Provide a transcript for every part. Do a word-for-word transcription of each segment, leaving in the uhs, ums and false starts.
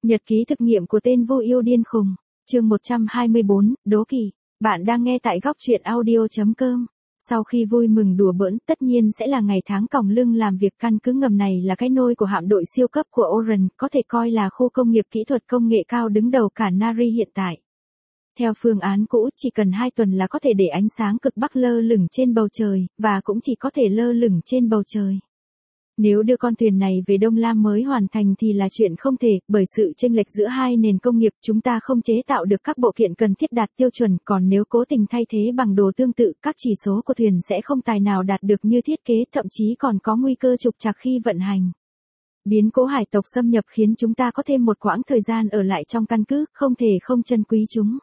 Nhật ký thực nghiệm của tên vô yêu điên khùng. Chương một trăm hai mươi bốn, đố kỵ. Bạn đang nghe tại góc truyện audio chấm com. Sau khi vui mừng đùa bỡn, tất nhiên sẽ là ngày tháng còng lưng làm việc. Căn cứ ngầm này là cái nôi của hạm đội siêu cấp của Oran, có thể coi là khu công nghiệp kỹ thuật công nghệ cao đứng đầu cả Nari hiện tại. Theo phương án cũ, chỉ cần hai tuần là có thể để ánh sáng cực bắc lơ lửng trên bầu trời, và cũng chỉ có thể lơ lửng trên bầu trời. Nếu đưa con thuyền này về Đông Lam mới hoàn thành thì là chuyện không thể, bởi sự chênh lệch giữa hai nền công nghiệp, chúng ta không chế tạo được các bộ kiện cần thiết đạt tiêu chuẩn, còn nếu cố tình thay thế bằng đồ tương tự, các chỉ số của thuyền sẽ không tài nào đạt được như thiết kế, thậm chí còn có nguy cơ trục trặc khi vận hành. Biến cố hải tộc xâm nhập khiến chúng ta có thêm một quãng thời gian ở lại trong căn cứ, không thể không trân quý chúng.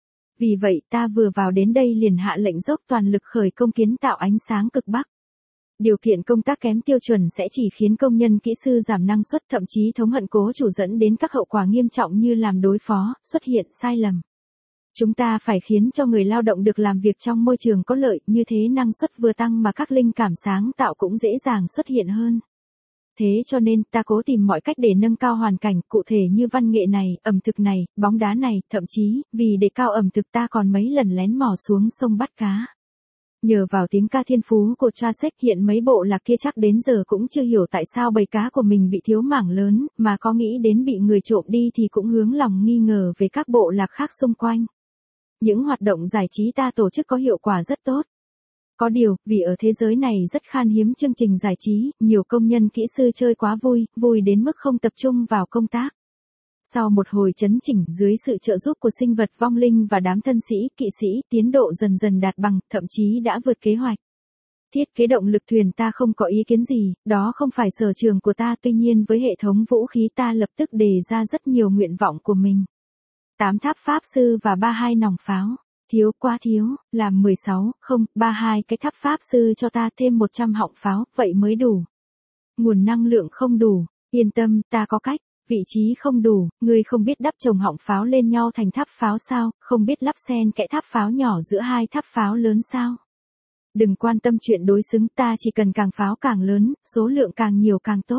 Vì vậy, ta vừa vào đến đây liền hạ lệnh dốc toàn lực khởi công kiến tạo ánh sáng cực bắc. Điều kiện công tác kém tiêu chuẩn sẽ chỉ khiến công nhân kỹ sư giảm năng suất, thậm chí thống hận cố chủ, dẫn đến các hậu quả nghiêm trọng như làm đối phó, xuất hiện sai lầm. Chúng ta phải khiến cho người lao động được làm việc trong môi trường có lợi, như thế năng suất vừa tăng mà các linh cảm sáng tạo cũng dễ dàng xuất hiện hơn. Thế cho nên ta cố tìm mọi cách để nâng cao hoàn cảnh, cụ thể như văn nghệ này, ẩm thực này, bóng đá này, thậm chí, vì để cao ẩm thực ta còn mấy lần lén mò xuống sông bắt cá. Nhờ vào tiếng ca thiên phú của Tracek, hiện mấy bộ lạc kia chắc đến giờ cũng chưa hiểu tại sao bầy cá của mình bị thiếu mảng lớn, mà có nghĩ đến bị người trộm đi thì cũng hướng lòng nghi ngờ về các bộ lạc khác xung quanh. Những hoạt động giải trí ta tổ chức có hiệu quả rất tốt. Có điều, vì ở thế giới này rất khan hiếm chương trình giải trí, nhiều công nhân kỹ sư chơi quá vui, vui đến mức không tập trung vào công tác. Sau một hồi chấn chỉnh dưới sự trợ giúp của sinh vật vong linh và đám thân sĩ, kỵ sĩ, tiến độ dần dần đạt bằng, thậm chí đã vượt kế hoạch. Thiết kế động lực thuyền ta không có ý kiến gì, đó không phải sở trường của ta, tuy nhiên với hệ thống vũ khí ta lập tức đề ra rất nhiều nguyện vọng của mình. tám tháp pháp sư và ba mươi hai nòng pháo. Thiếu quá thiếu, làm mười sáu, không, ba mươi hai cái tháp pháp sư cho ta, thêm một trăm họng pháo, vậy mới đủ. Nguồn năng lượng không đủ, yên tâm, ta có cách. Vị trí không đủ, ngươi không biết đắp chồng họng pháo lên nhau thành tháp pháo sao, không biết lắp xen kẽ tháp pháo nhỏ giữa hai tháp pháo lớn sao. Đừng quan tâm chuyện đối xứng, ta chỉ cần càng pháo càng lớn, số lượng càng nhiều càng tốt.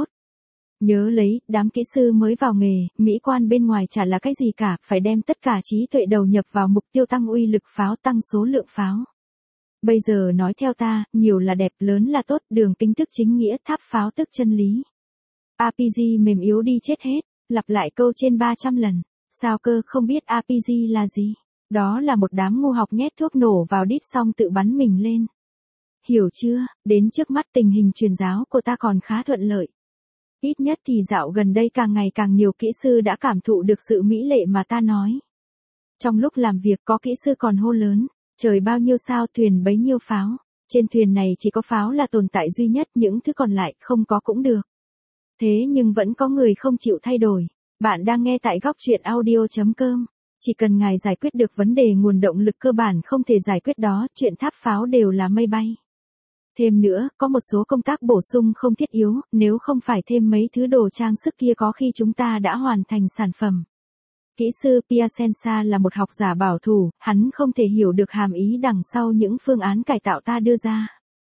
Nhớ lấy, đám kỹ sư mới vào nghề, mỹ quan bên ngoài chả là cái gì cả, phải đem tất cả trí tuệ đầu nhập vào mục tiêu tăng uy lực pháo, tăng số lượng pháo. Bây giờ nói theo ta, nhiều là đẹp, lớn là tốt, đường kính tức chính nghĩa, tháp pháo tức chân lý. a pê giê mềm yếu đi chết hết, lặp lại câu trên ba trăm lần. Sao cơ không biết a pê giê là gì? Đó là một đám ngu học nhét thuốc nổ vào đít xong tự bắn mình lên. Hiểu chưa, đến trước mắt tình hình truyền giáo của ta còn khá thuận lợi. Ít nhất thì dạo gần đây càng ngày càng nhiều kỹ sư đã cảm thụ được sự mỹ lệ mà ta nói. Trong lúc làm việc có kỹ sư còn hô lớn, trời bao nhiêu sao thuyền bấy nhiêu pháo. Trên thuyền này chỉ có pháo là tồn tại duy nhất, những thứ còn lại không có cũng được. Thế nhưng vẫn có người không chịu thay đổi. Bạn đang nghe tại góc truyện audio chấm com. Chỉ cần ngài giải quyết được vấn đề nguồn động lực cơ bản không thể giải quyết đó, chuyện tháp pháo đều là mây bay. Thêm nữa, có một số công tác bổ sung không thiết yếu, nếu không phải thêm mấy thứ đồ trang sức kia có khi chúng ta đã hoàn thành sản phẩm. Kỹ sư Piacenza là một học giả bảo thủ, hắn không thể hiểu được hàm ý đằng sau những phương án cải tạo ta đưa ra.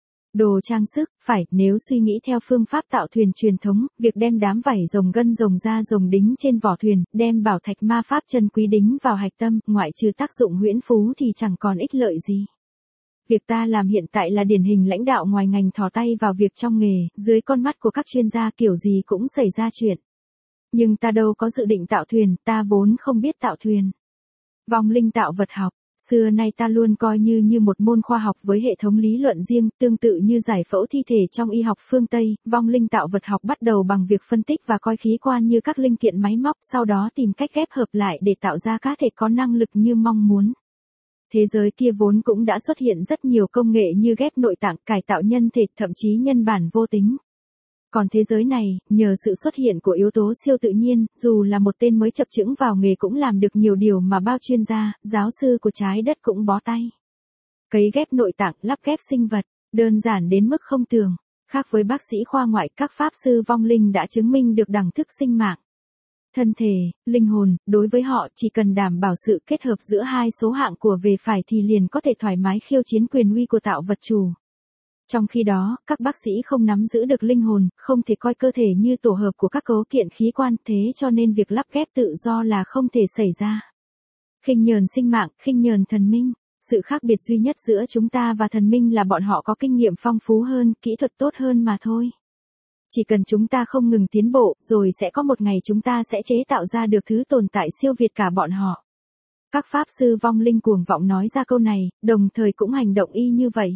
Đồ trang sức, phải, nếu suy nghĩ theo phương pháp tạo thuyền truyền thống, việc đem đám vảy rồng gân rồng da rồng đính trên vỏ thuyền, đem bảo thạch ma pháp chân quý đính vào hạch tâm, ngoại trừ tác dụng huyễn phú thì chẳng còn ích lợi gì. Việc ta làm hiện tại là điển hình lãnh đạo ngoài ngành thò tay vào việc trong nghề, dưới con mắt của các chuyên gia kiểu gì cũng xảy ra chuyện. Nhưng ta đâu có dự định tạo thuyền, ta vốn không biết tạo thuyền. Vong linh tạo vật học. Xưa nay ta luôn coi như như một môn khoa học với hệ thống lý luận riêng, tương tự như giải phẫu thi thể trong y học phương Tây, vong linh tạo vật học bắt đầu bằng việc phân tích và coi khí quan như các linh kiện máy móc, sau đó tìm cách ghép hợp lại để tạo ra cá thể có năng lực như mong muốn. Thế giới kia vốn cũng đã xuất hiện rất nhiều công nghệ như ghép nội tạng, cải tạo nhân thể, thậm chí nhân bản vô tính. Còn thế giới này, nhờ sự xuất hiện của yếu tố siêu tự nhiên, dù là một tên mới chập chững vào nghề cũng làm được nhiều điều mà bao chuyên gia, giáo sư của trái đất cũng bó tay. Cấy ghép nội tạng, lắp ghép sinh vật, đơn giản đến mức không tưởng. Khác với bác sĩ khoa ngoại, các pháp sư vong linh đã chứng minh được đẳng thức sinh mạng. Thân thể, linh hồn, đối với họ chỉ cần đảm bảo sự kết hợp giữa hai số hạng của về phải thì liền có thể thoải mái khiêu chiến quyền uy của tạo vật chủ. Trong khi đó, các bác sĩ không nắm giữ được linh hồn, không thể coi cơ thể như tổ hợp của các cấu kiện khí quan, thế cho nên việc lắp ghép tự do là không thể xảy ra. Khinh nhờn sinh mạng, khinh nhờn thần minh. Sự khác biệt duy nhất giữa chúng ta và thần minh là bọn họ có kinh nghiệm phong phú hơn, kỹ thuật tốt hơn mà thôi. Chỉ cần chúng ta không ngừng tiến bộ, rồi sẽ có một ngày chúng ta sẽ chế tạo ra được thứ tồn tại siêu việt cả bọn họ. Các pháp sư vong linh cuồng vọng nói ra câu này, đồng thời cũng hành động y như vậy.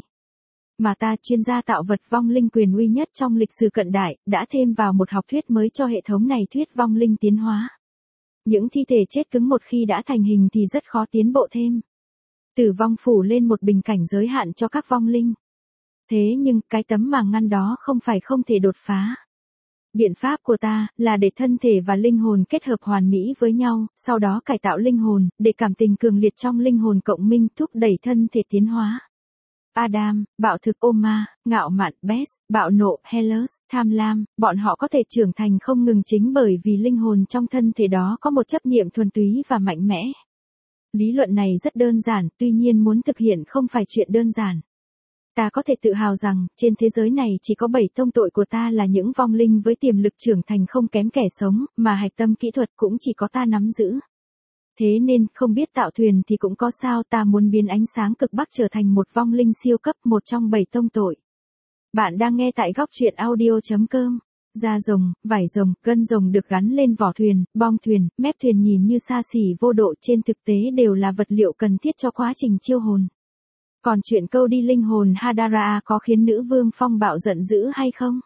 Mà ta, chuyên gia tạo vật vong linh quyền uy nhất trong lịch sử cận đại, đã thêm vào một học thuyết mới cho hệ thống này, thuyết vong linh tiến hóa. Những thi thể chết cứng một khi đã thành hình thì rất khó tiến bộ thêm. Tử vong phủ lên một bình cảnh giới hạn cho các vong linh. Thế nhưng, cái tấm màng ngăn đó không phải không thể đột phá. Biện pháp của ta, là để thân thể và linh hồn kết hợp hoàn mỹ với nhau, sau đó cải tạo linh hồn, để cảm tình cường liệt trong linh hồn cộng minh thúc đẩy thân thể tiến hóa. Adam, bạo thực Oma, ngạo mạn Bess, bạo nộ Hellas, tham lam, bọn họ có thể trưởng thành không ngừng chính bởi vì linh hồn trong thân thể đó có một chấp niệm thuần túy và mạnh mẽ. Lý luận này rất đơn giản, tuy nhiên muốn thực hiện không phải chuyện đơn giản. Ta có thể tự hào rằng, trên thế giới này chỉ có bảy tông tội của ta là những vong linh với tiềm lực trưởng thành không kém kẻ sống, mà hạch tâm kỹ thuật cũng chỉ có ta nắm giữ. Thế nên, không biết tạo thuyền thì cũng có sao, ta muốn biến ánh sáng cực bắc trở thành một vong linh siêu cấp, một trong bảy tông tội. Bạn đang nghe tại góc truyện audio chấm com. Da rồng, vải rồng, gân rồng được gắn lên vỏ thuyền, bong thuyền, mép thuyền nhìn như xa xỉ vô độ, trên thực tế đều là vật liệu cần thiết cho quá trình chiêu hồn. Còn chuyện câu đi linh hồn Hadara có khiến nữ vương phong bạo giận dữ hay không?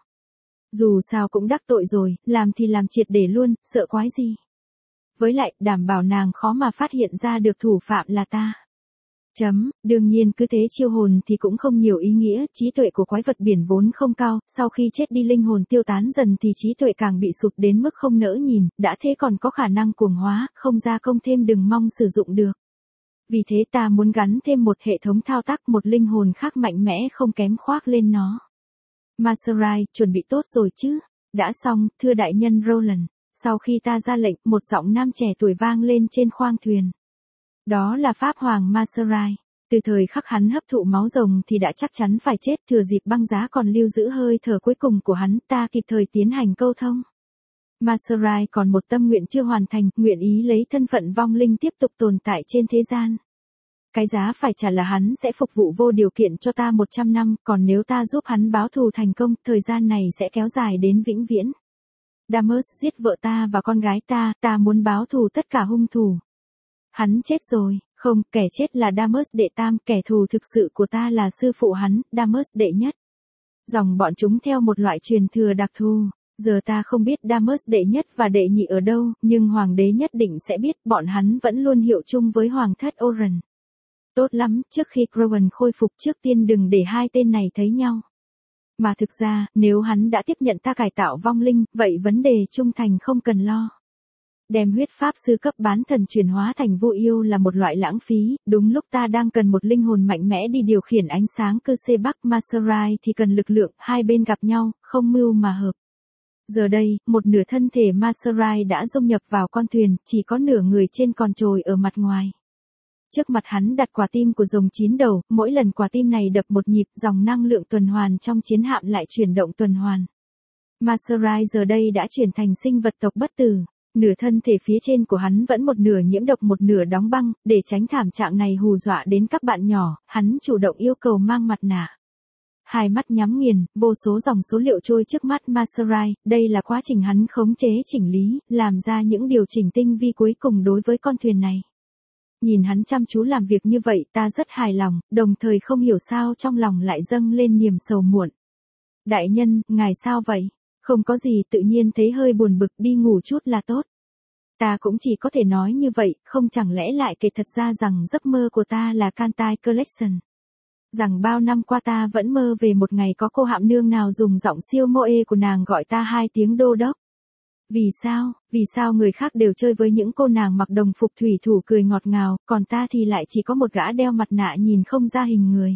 Dù sao cũng đắc tội rồi, làm thì làm triệt để luôn, sợ quái gì. Với lại, đảm bảo nàng khó mà phát hiện ra được thủ phạm là ta. Chấm, đương nhiên cứ thế chiêu hồn thì cũng không nhiều ý nghĩa, trí tuệ của quái vật biển vốn không cao, sau khi chết đi linh hồn tiêu tán dần thì trí tuệ càng bị sụt đến mức không nỡ nhìn, đã thế còn có khả năng cuồng hóa, không gia công thêm đừng mong sử dụng được. Vì thế ta muốn gắn thêm một hệ thống thao tác, một linh hồn khác mạnh mẽ không kém khoác lên nó. Maserai, chuẩn bị tốt rồi chứ? Đã xong, thưa đại nhân Roland. Sau khi ta ra lệnh, một giọng nam trẻ tuổi vang lên trên khoang thuyền. Đó là Pháp Hoàng Maserai. Từ thời khắc hắn hấp thụ máu rồng thì đã chắc chắn phải chết, thừa dịp băng giá còn lưu giữ hơi thở cuối cùng của hắn, ta kịp thời tiến hành câu thông. Maserai còn một tâm nguyện chưa hoàn thành, nguyện ý lấy thân phận vong linh tiếp tục tồn tại trên thế gian. Cái giá phải trả là hắn sẽ phục vụ vô điều kiện cho ta một trăm năm, còn nếu ta giúp hắn báo thù thành công, thời gian này sẽ kéo dài đến vĩnh viễn. Damus giết vợ ta và con gái ta, ta muốn báo thù tất cả hung thủ. Hắn chết rồi, không, kẻ chết là Damus đệ tam, kẻ thù thực sự của ta là sư phụ hắn, Damus đệ nhất. Dòng bọn chúng theo một loại truyền thừa đặc thù. Giờ ta không biết Damus đệ nhất và đệ nhị ở đâu, nhưng hoàng đế nhất định sẽ biết, bọn hắn vẫn luôn hiệu chung với hoàng thất Oren. Tốt lắm, trước khi Crowan khôi phục trước tiên đừng để hai tên này thấy nhau. Mà thực ra, nếu hắn đã tiếp nhận ta cải tạo vong linh, vậy vấn đề trung thành không cần lo. Đem huyết pháp sư cấp bán thần chuyển hóa thành vô yêu là một loại lãng phí, đúng lúc ta đang cần một linh hồn mạnh mẽ đi điều khiển ánh sáng cơ xê Bắc Maserai thì cần lực lượng, hai bên gặp nhau, không mưu mà hợp. Giờ đây, một nửa thân thể Maserai đã dung nhập vào con thuyền, chỉ có nửa người trên còn trồi ở mặt ngoài. Trước mặt hắn đặt quả tim của rồng chín đầu, mỗi lần quả tim này đập một nhịp, dòng năng lượng tuần hoàn trong chiến hạm lại chuyển động tuần hoàn. Maserai giờ đây đã chuyển thành sinh vật tộc bất tử, nửa thân thể phía trên của hắn vẫn một nửa nhiễm độc một nửa đóng băng, để tránh thảm trạng này hù dọa đến các bạn nhỏ, hắn chủ động yêu cầu mang mặt nạ. Hai mắt nhắm nghiền, vô số dòng số liệu trôi trước mắt Maserai, đây là quá trình hắn khống chế chỉnh lý, làm ra những điều chỉnh tinh vi cuối cùng đối với con thuyền này. Nhìn hắn chăm chú làm việc như vậy ta rất hài lòng, đồng thời không hiểu sao trong lòng lại dâng lên niềm sầu muộn. Đại nhân, ngài sao vậy? Không có gì, tự nhiên thấy hơi buồn bực, đi ngủ chút là tốt. Ta cũng chỉ có thể nói như vậy, không chẳng lẽ lại kể thật ra rằng giấc mơ của ta là Kantai Collection. Rằng bao năm qua ta vẫn mơ về một ngày có cô hạm nương nào dùng giọng siêu moe của nàng gọi ta hai tiếng đô đốc. Vì sao, vì sao người khác đều chơi với những cô nàng mặc đồng phục thủy thủ cười ngọt ngào, còn ta thì lại chỉ có một gã đeo mặt nạ nhìn không ra hình người.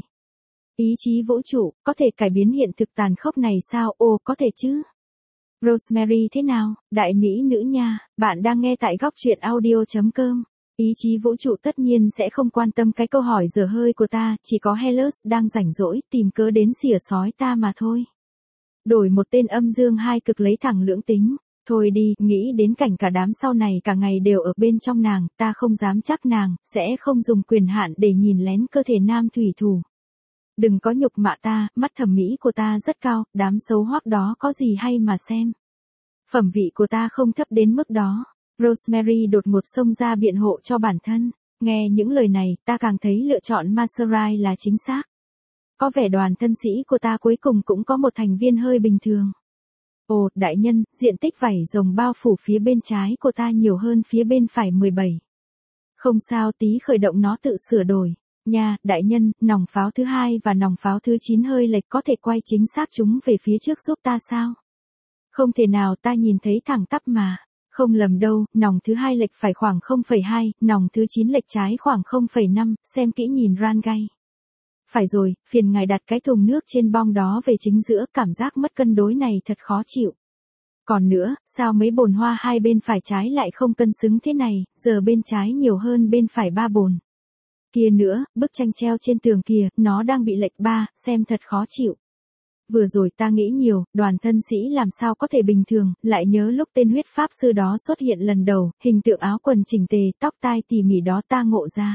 Ý chí vũ trụ, có thể cải biến hiện thực tàn khốc này sao? Ồ, có thể chứ. Rosemary thế nào, đại mỹ nữ nha, bạn đang nghe tại góc truyện audio chấm com. Ý chí vũ trụ tất nhiên sẽ không quan tâm cái câu hỏi dở hơi của ta, chỉ có Hellas đang rảnh rỗi tìm cớ đến xỉa sói ta mà thôi. Đổi một tên âm dương hai cực lấy thẳng lưỡng tính. Thôi đi, nghĩ đến cảnh cả đám sau này cả ngày đều ở bên trong nàng, ta không dám chắc nàng, sẽ không dùng quyền hạn để nhìn lén cơ thể nam thủy thủ. Đừng có nhục mạ ta, mắt thẩm mỹ của ta rất cao, đám xấu hoắc đó có gì hay mà xem. Phẩm vị của ta không thấp đến mức đó. Rosemary đột ngột xông ra biện hộ cho bản thân. Nghe những lời này, ta càng thấy lựa chọn Maserati là chính xác. Có vẻ đoàn thân sĩ của ta cuối cùng cũng có một thành viên hơi bình thường. Ồ, đại nhân, diện tích vảy rồng bao phủ phía bên trái của ta nhiều hơn phía bên phải mười bảy. Không sao, tí khởi động nó tự sửa đổi. Nha, đại nhân, nòng pháo thứ hai và nòng pháo thứ chín hơi lệch, có thể quay chính xác chúng về phía trước giúp ta sao? Không thể nào, ta nhìn thấy thẳng tắp mà. Không lầm đâu, nòng thứ hai lệch phải khoảng không phẩy hai, nòng thứ chín lệch trái khoảng không phẩy năm, xem kỹ nhìn ran gay. Phải rồi, phiền ngài đặt cái thùng nước trên bong đó về chính giữa, cảm giác mất cân đối này thật khó chịu. Còn nữa, sao mấy bồn hoa hai bên phải trái lại không cân xứng thế này, giờ bên trái nhiều hơn bên phải ba bồn. Kia nữa, bức tranh treo trên tường kìa, nó đang bị lệch ba, xem thật khó chịu. Vừa rồi ta nghĩ nhiều, đoàn thân sĩ làm sao có thể bình thường, lại nhớ lúc tên huyết pháp sư đó xuất hiện lần đầu, hình tượng áo quần chỉnh tề, tóc tai tỉ mỉ đó ta ngộ ra.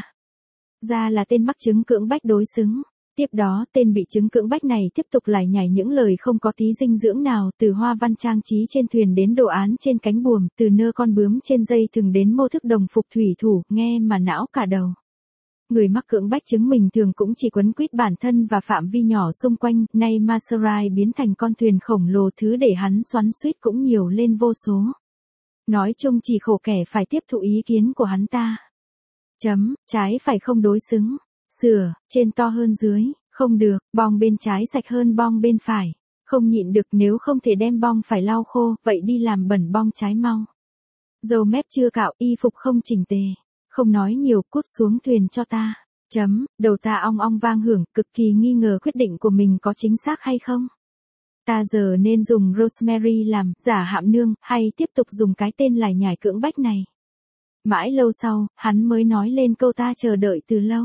Ra là tên mắc chứng cưỡng bách đối xứng. Tiếp đó, tên bị chứng cưỡng bách này tiếp tục lải nhải những lời không có tí dinh dưỡng nào, từ hoa văn trang trí trên thuyền đến đồ án trên cánh buồm, từ nơ con bướm trên dây thừng đến mô thức đồng phục thủy thủ, nghe mà não cả đầu. Người mắc cưỡng bách chứng mình thường cũng chỉ quấn quýt bản thân và phạm vi nhỏ xung quanh, nay Maserati biến thành con thuyền khổng lồ, thứ để hắn xoắn xuýt cũng nhiều lên vô số. Nói chung chỉ khổ kẻ phải tiếp thụ ý kiến của hắn ta. Chấm, trái phải không đối xứng. Sửa, trên to hơn dưới, không được, bong bên trái sạch hơn bong bên phải. Không nhịn được, nếu không thể đem bong phải lau khô, vậy đi làm bẩn bong trái mau. Dầu mép chưa cạo, y phục không chỉnh tề. Không nói nhiều, cút xuống thuyền cho ta. Chấm, đầu ta ong ong vang hưởng, cực kỳ nghi ngờ quyết định của mình có chính xác hay không. Ta giờ nên dùng Rosemary làm giả hạm nương, hay tiếp tục dùng cái tên lải nhải cưỡng bách này. Mãi lâu sau, hắn mới nói lên câu ta chờ đợi từ lâu.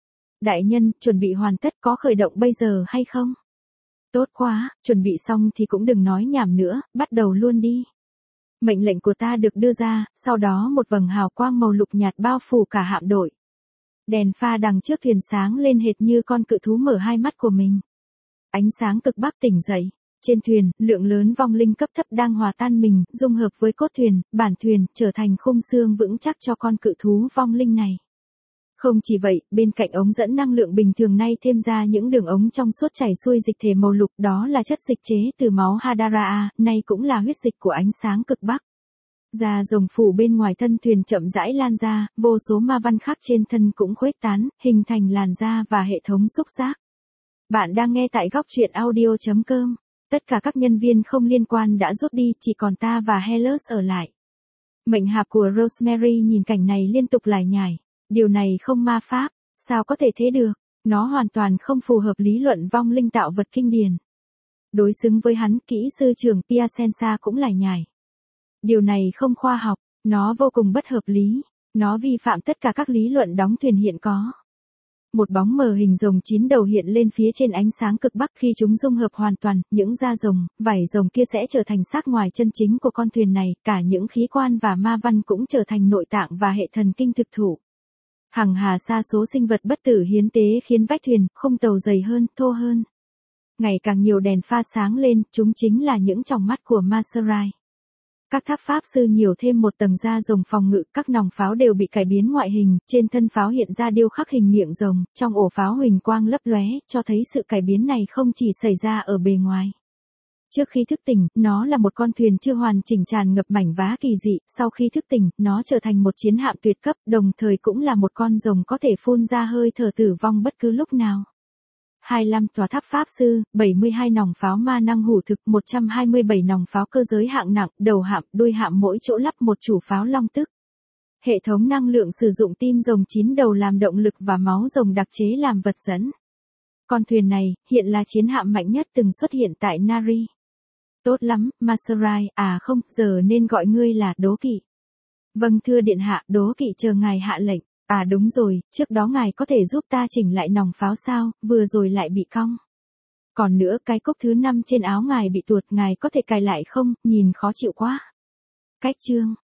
Đại nhân, chuẩn bị hoàn tất, có khởi động bây giờ hay không? Tốt quá, chuẩn bị xong thì cũng đừng nói nhảm nữa, bắt đầu luôn đi. Mệnh lệnh của ta được đưa ra, sau đó một vầng hào quang màu lục nhạt bao phủ cả hạm đội. Đèn pha đằng trước thuyền sáng lên hệt như con cự thú mở hai mắt của mình. Ánh sáng cực bắc tỉnh dậy. Trên thuyền, lượng lớn vong linh cấp thấp đang hòa tan mình, dung hợp với cốt thuyền, bản thuyền, trở thành khung xương vững chắc cho con cự thú vong linh này. Không chỉ vậy, bên cạnh ống dẫn năng lượng bình thường nay thêm ra những đường ống trong suốt chảy xuôi dịch thể màu lục, đó là chất dịch chế từ máu Hadara, nay cũng là huyết dịch của ánh sáng cực bắc. Da rồng phủ bên ngoài thân thuyền chậm rãi lan ra, vô số ma văn khác trên thân cũng khuếch tán, hình thành làn da và hệ thống xúc giác. Bạn đang nghe tại góc truyện audio chấm com. Tất cả các nhân viên không liên quan đã rút đi, chỉ còn ta và Hellas ở lại. Mệnh hạp của Rosemary nhìn cảnh này liên tục lải nhải. Điều này không ma pháp, sao có thể thế được, nó hoàn toàn không phù hợp lý luận vong linh tạo vật kinh điển. Đối xứng với hắn, kỹ sư trưởng Piacenza cũng lải nhải. Điều này không khoa học, nó vô cùng bất hợp lý, nó vi phạm tất cả các lý luận đóng thuyền hiện có. Một bóng mờ hình rồng chín đầu hiện lên phía trên ánh sáng cực bắc, khi chúng dung hợp hoàn toàn, những da rồng, vảy rồng kia sẽ trở thành xác ngoài chân chính của con thuyền này, cả những khí quan và ma văn cũng trở thành nội tạng và hệ thần kinh thực thụ. Hằng hà sa số sinh vật bất tử hiến tế khiến vách thuyền, khung tàu dày hơn, thô hơn. Ngày càng nhiều đèn pha sáng lên, chúng chính là những tròng mắt của Maserati. Các tháp pháp sư nhiều thêm một tầng da rồng phòng ngự, các nòng pháo đều bị cải biến ngoại hình, trên thân pháo hiện ra điêu khắc hình miệng rồng, trong ổ pháo huỳnh quang lấp lóe, cho thấy sự cải biến này không chỉ xảy ra ở bề ngoài. Trước khi thức tỉnh, nó là một con thuyền chưa hoàn chỉnh tràn ngập mảnh vá kỳ dị, sau khi thức tỉnh, nó trở thành một chiến hạm tuyệt cấp, đồng thời cũng là một con rồng có thể phun ra hơi thở tử vong bất cứ lúc nào. hai mươi lăm tòa tháp pháp sư, bảy mươi hai nòng pháo ma năng hủ thực, một trăm hai mươi bảy nòng pháo cơ giới hạng nặng, đầu hạm, đuôi hạm mỗi chỗ lắp một chủ pháo long tức. Hệ thống năng lượng sử dụng tim rồng chín đầu làm động lực và máu rồng đặc chế làm vật dẫn. Con thuyền này, hiện là chiến hạm mạnh nhất từng xuất hiện tại Nari. Tốt lắm, Maserati, à không, giờ nên gọi ngươi là đố kỵ. Vâng thưa điện hạ, đố kỵ chờ ngài hạ lệnh. À đúng rồi, trước đó ngài có thể giúp ta chỉnh lại nòng pháo sao, vừa rồi lại bị cong. Còn nữa cái cúc thứ năm trên áo ngài bị tuột, ngài có thể cài lại không, nhìn khó chịu quá. Cách chương